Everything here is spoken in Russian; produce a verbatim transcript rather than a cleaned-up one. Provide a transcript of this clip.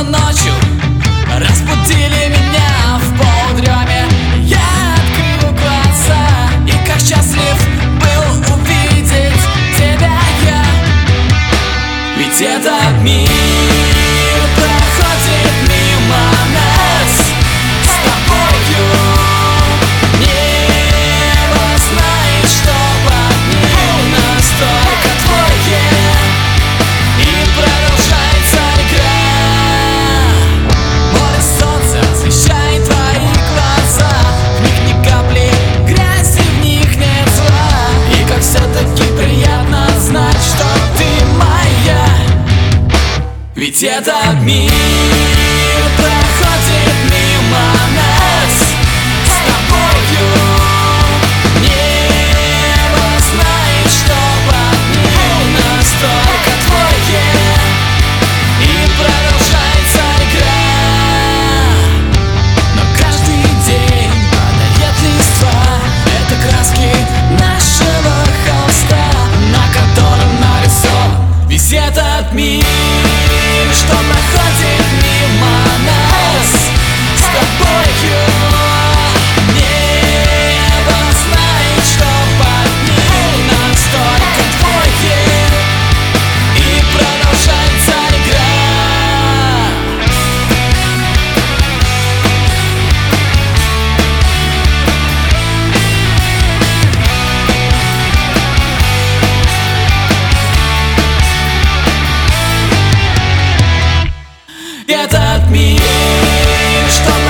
Словно ночью разбудили меня в полудреме. Я открыл глаза, и как счастлив был увидеть тебя я. Ведь этот мир проходит мимо нас с тобою. Небо знает, что под ним настолько твое, и продолжается игра. Море солнца освещает твои глаза, в них ни капли грязи, в них нет зла. И как все-таки приятно знать, что ты моя. Ведь этот мир проходит мимо нас с тобою. Небо знает, что под ним настолько твое, и продолжается игра. Но каждый день падает листва, это краски нашего холста, на котором нарисован весь этот мир, что проходит мимо нас с тобою. Небо знает, что под ним настолько твое, и продолжается игра. Этот мир, что